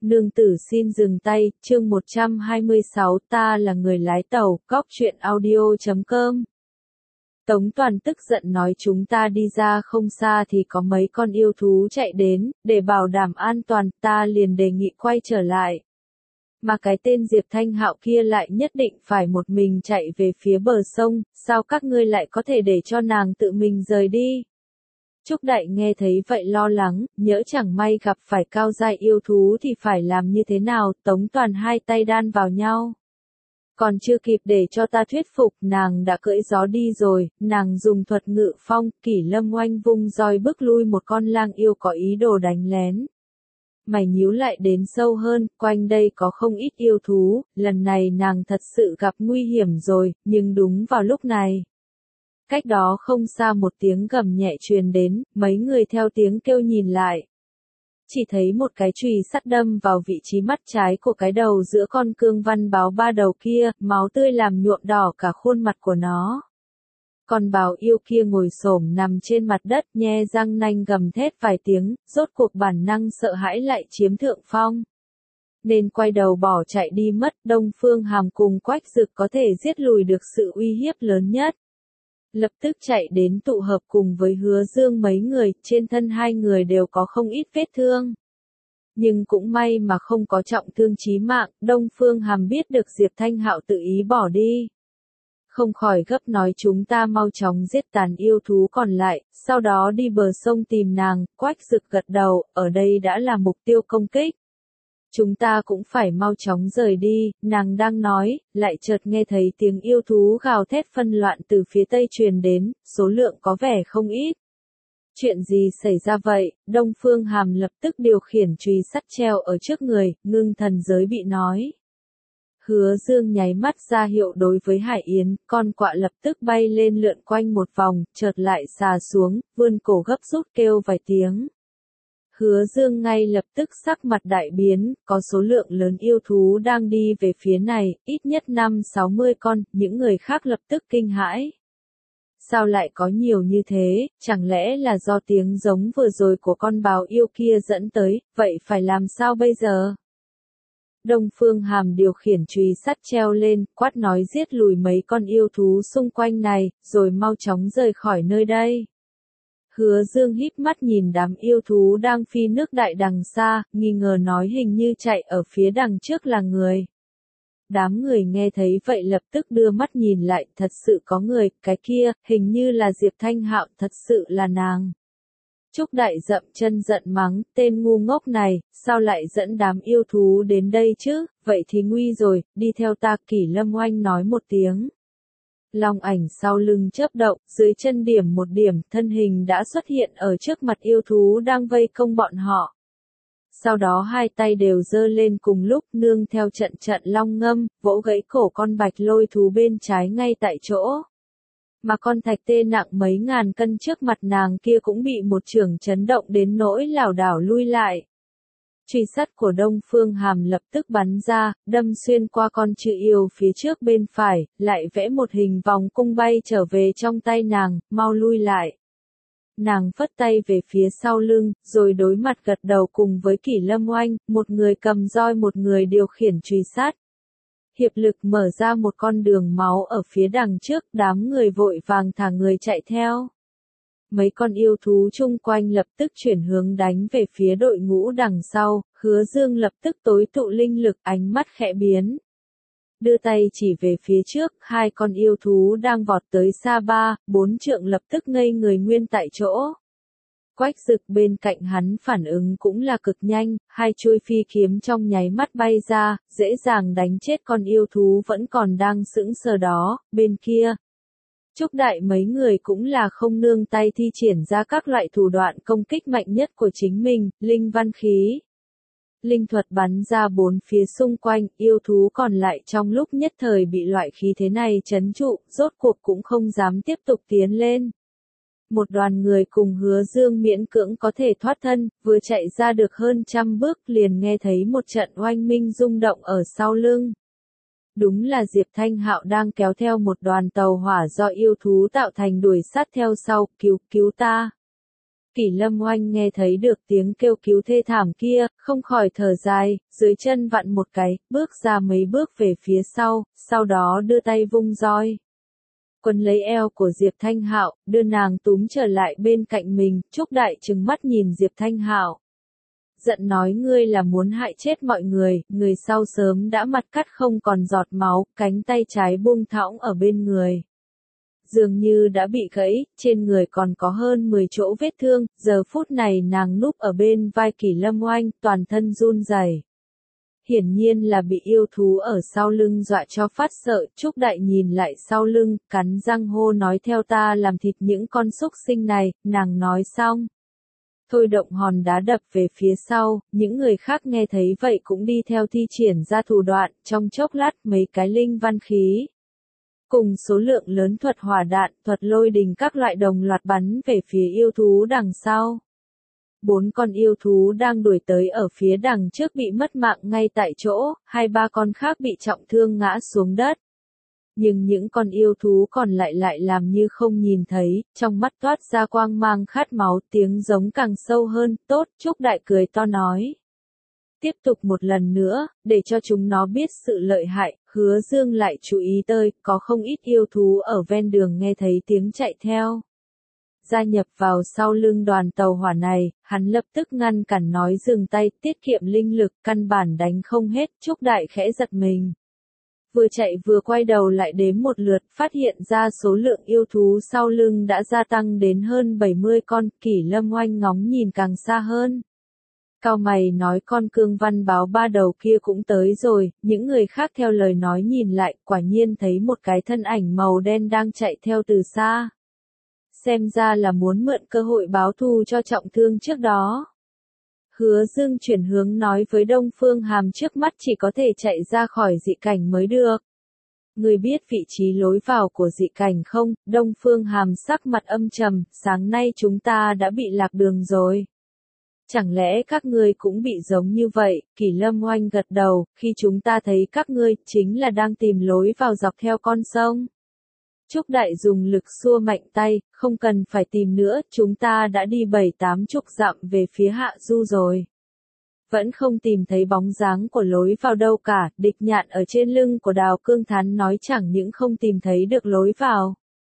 Nương tử xin dừng tay, chương 126 ta là người lái tàu, góc truyện audio.com. Tống Toàn tức giận nói chúng ta đi ra không xa thì có mấy con yêu thú chạy đến, để bảo đảm an toàn, ta liền đề nghị quay trở lại. Mà cái tên Diệp Thanh Hạo kia lại nhất định phải một mình chạy về phía bờ sông, sao các ngươi lại có thể để cho nàng tự mình rời đi? Trúc Đại nghe thấy vậy lo lắng, nhỡ chẳng may gặp phải cao giai yêu thú thì phải làm như thế nào, Tống Toàn hai tay đan vào nhau. Còn chưa kịp để cho ta thuyết phục, nàng đã cưỡi gió đi rồi, nàng dùng thuật ngự phong, Kỷ Lâm Oanh vung roi bức lui một con lang yêu có ý đồ đánh lén. Mày nhíu lại đến sâu hơn, quanh đây có không ít yêu thú, lần này nàng thật sự gặp nguy hiểm rồi, nhưng đúng vào lúc này. Cách đó không xa một tiếng gầm nhẹ truyền đến, mấy người theo tiếng kêu nhìn lại. Chỉ thấy một cái chùy sắt đâm vào vị trí mắt trái của cái đầu giữa con cương văn báo ba đầu kia, máu tươi làm nhuộm đỏ cả khuôn mặt của nó. Con bào yêu kia ngồi xổm nằm trên mặt đất nhe răng nanh gầm thét vài tiếng, rốt cuộc bản năng sợ hãi lại chiếm thượng phong. Nên quay đầu bỏ chạy đi mất, Đông Phương Hàm cùng Quách Dực có thể giết lùi được sự uy hiếp lớn nhất. Lập tức chạy đến tụ hợp cùng với Hứa Dương mấy người, trên thân hai người đều có không ít vết thương. Nhưng cũng may mà không có trọng thương chí mạng, Đông Phương Hàm biết được Diệp Thanh Hạo tự ý bỏ đi. Không khỏi gấp nói chúng ta mau chóng giết tàn yêu thú còn lại, sau đó đi bờ sông tìm nàng, Quách Dực gật đầu, ở đây đã là mục tiêu công kích. Chúng ta cũng phải mau chóng rời đi, nàng đang nói, lại chợt nghe thấy tiếng yêu thú gào thét phân loạn từ phía tây truyền đến, số lượng có vẻ không ít. Chuyện gì xảy ra vậy? Đông Phương Hàm lập tức điều khiển chùy sắt treo ở trước người, ngưng thần giới bị nói. Hứa Dương nháy mắt ra hiệu đối với Hải Yến, con quạ lập tức bay lên lượn quanh một vòng, chợt lại xà xuống, vươn cổ gấp rút kêu vài tiếng. Hứa Dương ngay lập tức sắc mặt đại biến, có số lượng lớn yêu thú đang đi về phía này, ít nhất 50-60 con, những người khác lập tức kinh hãi. Sao lại có nhiều như thế, chẳng lẽ là do tiếng giống vừa rồi của con bào yêu kia dẫn tới, vậy phải làm sao bây giờ? Đông Phương Hàm điều khiển chùy sắt treo lên, quát nói giết lùi mấy con yêu thú xung quanh này, rồi mau chóng rời khỏi nơi đây. Hứa Dương híp mắt nhìn đám yêu thú đang phi nước đại đằng xa, nghi ngờ nói hình như chạy ở phía đằng trước là người. Đám người nghe thấy vậy lập tức đưa mắt nhìn lại, thật sự có người, cái kia, hình như là Diệp Thanh Hạo, thật sự là nàng. Trúc Đại dậm chân giận mắng, tên ngu ngốc này, sao lại dẫn đám yêu thú đến đây chứ, vậy thì nguy rồi, đi theo ta. Kỷ Lâm Oanh nói một tiếng. Long ảnh sau lưng chớp động, dưới chân điểm một điểm, thân hình đã xuất hiện ở trước mặt yêu thú đang vây công bọn họ. Sau đó hai tay đều giơ lên cùng lúc, nương theo trận trận long ngâm, vỗ gãy cổ con bạch lôi thú bên trái ngay tại chỗ. Mà con thạch tê nặng mấy ngàn cân trước mặt nàng kia cũng bị một chưởng chấn động đến nỗi lảo đảo lui lại. Chùy sắt của Đông Phương Hàm lập tức bắn ra, đâm xuyên qua con chư yêu phía trước bên phải, lại vẽ một hình vòng cung bay trở về trong tay nàng, mau lui lại. Nàng phất tay về phía sau lưng, rồi đối mặt gật đầu cùng với Kỷ Lâm Oanh, một người cầm roi một người điều khiển chùy sắt. Hiệp lực mở ra một con đường máu ở phía đằng trước, đám người vội vàng thả người chạy theo. Mấy con yêu thú chung quanh lập tức chuyển hướng đánh về phía đội ngũ đằng sau, Hứa Dương lập tức tối tụ linh lực, ánh mắt khẽ biến. Đưa tay chỉ về phía trước, hai con yêu thú đang vọt tới xa 3-4 trượng lập tức ngây người nguyên tại chỗ. Quách Dực bên cạnh hắn phản ứng cũng là cực nhanh, hai chuôi phi kiếm trong nháy mắt bay ra, dễ dàng đánh chết con yêu thú vẫn còn đang sững sờ đó, bên kia. Trúc Đại mấy người cũng là không nương tay thi triển ra các loại thủ đoạn công kích mạnh nhất của chính mình, linh văn khí. Linh thuật bắn ra bốn phía xung quanh, yêu thú còn lại trong lúc nhất thời bị loại khí thế này trấn trụ, rốt cuộc cũng không dám tiếp tục tiến lên. Một đoàn người cùng Hứa Dương miễn cưỡng có thể thoát thân, vừa chạy ra được hơn 100 bước liền nghe thấy một trận oanh minh rung động ở sau lưng. Đúng là Diệp Thanh Hạo đang kéo theo một đoàn tàu hỏa do yêu thú tạo thành đuổi sát theo sau, cứu ta. Kỷ Lâm Oanh nghe thấy được tiếng kêu cứu thê thảm kia, không khỏi thở dài, dưới chân vặn một cái, bước ra mấy bước về phía sau đó đưa tay vung roi. Quấn lấy eo của Diệp Thanh Hạo, đưa nàng túm trở lại bên cạnh mình, Trúc Đại trừng mắt nhìn Diệp Thanh Hạo. Giận nói ngươi là muốn hại chết mọi người sau sớm đã mặt cắt không còn giọt máu, cánh tay trái buông thõng ở bên người. Dường như đã bị gãy, trên người còn có hơn 10 chỗ vết thương, giờ phút này nàng núp ở bên vai Kỷ Lâm Oanh, toàn thân run rẩy. Hiển nhiên là bị yêu thú ở sau lưng dọa cho phát sợ, Trúc Đại nhìn lại sau lưng, cắn răng hô nói theo ta làm thịt những con súc sinh này, nàng nói xong. Thôi động hòn đá đập về phía sau, những người khác nghe thấy vậy cũng đi theo thi triển ra thủ đoạn, trong chốc lát mấy cái linh văn khí. Cùng số lượng lớn thuật hỏa đạn, thuật lôi đình các loại đồng loạt bắn về phía yêu thú đằng sau. 4 con yêu thú đang đuổi tới ở phía đằng trước bị mất mạng ngay tại chỗ, 2-3 con khác bị trọng thương ngã xuống đất. Nhưng những con yêu thú còn lại làm như không nhìn thấy, trong mắt toát ra quang mang khát máu, tiếng giống càng sâu hơn, tốt, Trúc Đại cười to nói. Tiếp tục một lần nữa, để cho chúng nó biết sự lợi hại, Hứa Dương lại chú ý tới, có không ít yêu thú ở ven đường nghe thấy tiếng chạy theo. Gia nhập vào sau lưng đoàn tàu hỏa này, hắn lập tức ngăn cản nói dừng tay, tiết kiệm linh lực, căn bản đánh không hết, Trúc Đại khẽ giật mình. Vừa chạy vừa quay đầu lại đếm một lượt, phát hiện ra số lượng yêu thú sau lưng đã gia tăng đến hơn 70 con, Kỷ Lâm Oanh ngóng nhìn càng xa hơn. Cao mày nói con cương văn báo 3 đầu kia cũng tới rồi, những người khác theo lời nói nhìn lại, quả nhiên thấy một cái thân ảnh màu đen đang chạy theo từ xa. Xem ra là muốn mượn cơ hội báo thù cho trọng thương trước đó. Hứa Dương chuyển hướng nói với Đông Phương Hàm trước mắt chỉ có thể chạy ra khỏi dị cảnh mới được. Người biết vị trí lối vào của dị cảnh không? Đông Phương Hàm sắc mặt âm trầm, sáng nay chúng ta đã bị lạc đường rồi. Chẳng lẽ các ngươi cũng bị giống như vậy? Kỷ Lâm Oanh gật đầu, khi chúng ta thấy các ngươi, chính là đang tìm lối vào dọc theo con sông. Trúc Đại dùng lực xua mạnh tay, không cần phải tìm nữa, chúng ta đã đi 7-8 chục dặm về phía hạ du rồi. Vẫn không tìm thấy bóng dáng của lối vào đâu cả, Địch Nhạn ở trên lưng của Đào Cương Thán nói chẳng những không tìm thấy được lối vào.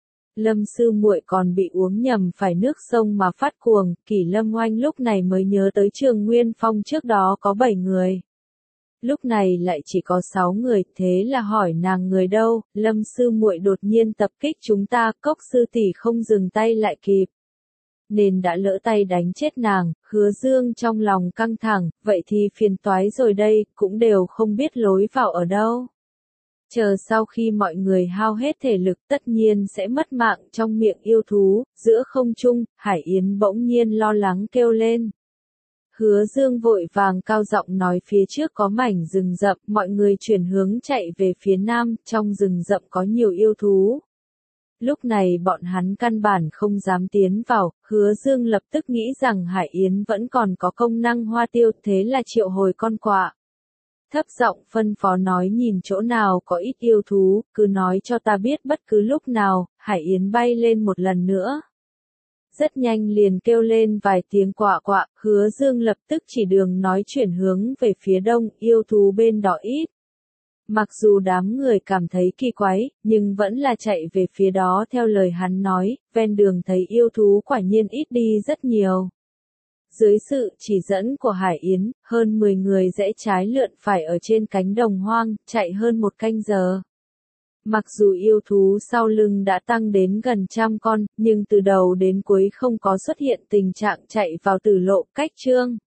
Lâm sư muội còn bị uống nhầm phải nước sông mà phát cuồng, Kỷ Lâm Oanh lúc này mới nhớ tới Trường Nguyên Phong trước đó có 7 người. Lúc này lại chỉ có 6 người, thế là hỏi nàng người đâu, Lâm sư muội đột nhiên tập kích chúng ta, Cốc sư tỷ không dừng tay lại kịp. Nên đã lỡ tay đánh chết nàng, Hứa Dương trong lòng căng thẳng, vậy thì phiền toái rồi đây, cũng đều không biết lối vào ở đâu. Chờ sau khi mọi người hao hết thể lực tất nhiên sẽ mất mạng trong miệng yêu thú, giữa không trung, Hải Yến bỗng nhiên lo lắng kêu lên. Hứa Dương vội vàng cao giọng nói phía trước có mảnh rừng rậm, mọi người chuyển hướng chạy về phía nam, trong rừng rậm có nhiều yêu thú. Lúc này bọn hắn căn bản không dám tiến vào, Hứa Dương lập tức nghĩ rằng Hải Yến vẫn còn có công năng hoa tiêu, thế là triệu hồi con quạ. Thấp giọng phân phó nói nhìn chỗ nào có ít yêu thú, cứ nói cho ta biết bất cứ lúc nào, Hải Yến bay lên một lần nữa. Rất nhanh liền kêu lên vài tiếng quạ quạ, Hứa Dương lập tức chỉ đường nói chuyển hướng về phía đông, yêu thú bên đó ít. Mặc dù đám người cảm thấy kỳ quái, nhưng vẫn là chạy về phía đó theo lời hắn nói, ven đường thấy yêu thú quả nhiên ít đi rất nhiều. Dưới sự chỉ dẫn của Hải Yến, hơn 10 người rẽ trái lượn phải ở trên cánh đồng hoang, chạy hơn 1 canh giờ. Mặc dù yêu thú sau lưng đã tăng đến gần 100 con, nhưng từ đầu đến cuối không có xuất hiện tình trạng chạy vào tử lộ, cách chương.